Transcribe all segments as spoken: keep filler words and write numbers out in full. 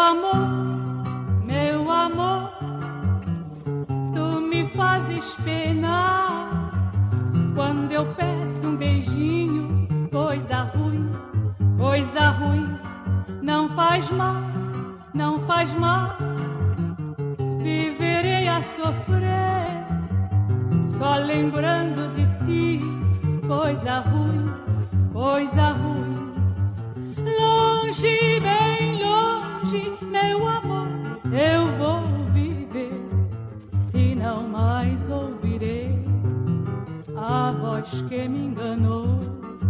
amor, meu amor, tu me fazes penar. Quando eu peço um beijinho, coisa ruim, coisa ruim. Não faz mal, não faz mal, viverei a sofrer, só lembrando de ti, coisa ruim, coisa ruim. Longe, bem longe, meu amor, eu vou viver e não mais ouvirei a voz que me enganou.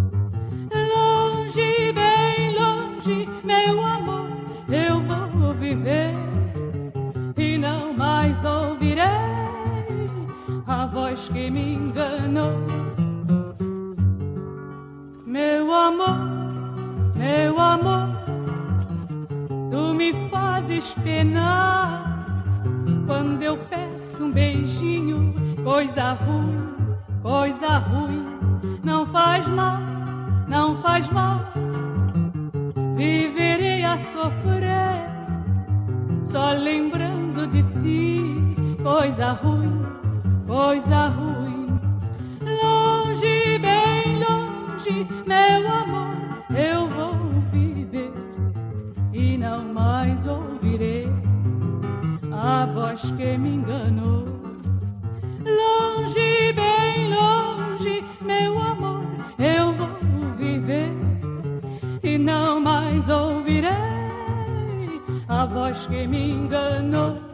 Longe, bem longe, meu amor, eu vou viver e não mais ouvirei a voz que me enganou. Meu amor, meu amor, tu me fazes penar. Quando eu peço um beijinho, coisa ruim, coisa ruim. Não faz mal, não faz mal, viverei a sofrer, só lembrando de ti, coisa ruim, coisa ruim. Longe, bem longe, meu amor, eu vou viver e não mais ouvirei a voz que me enganou. Longe, bem longe, meu amor, eu vou viver e não mais ouvirei a voz que me enganou.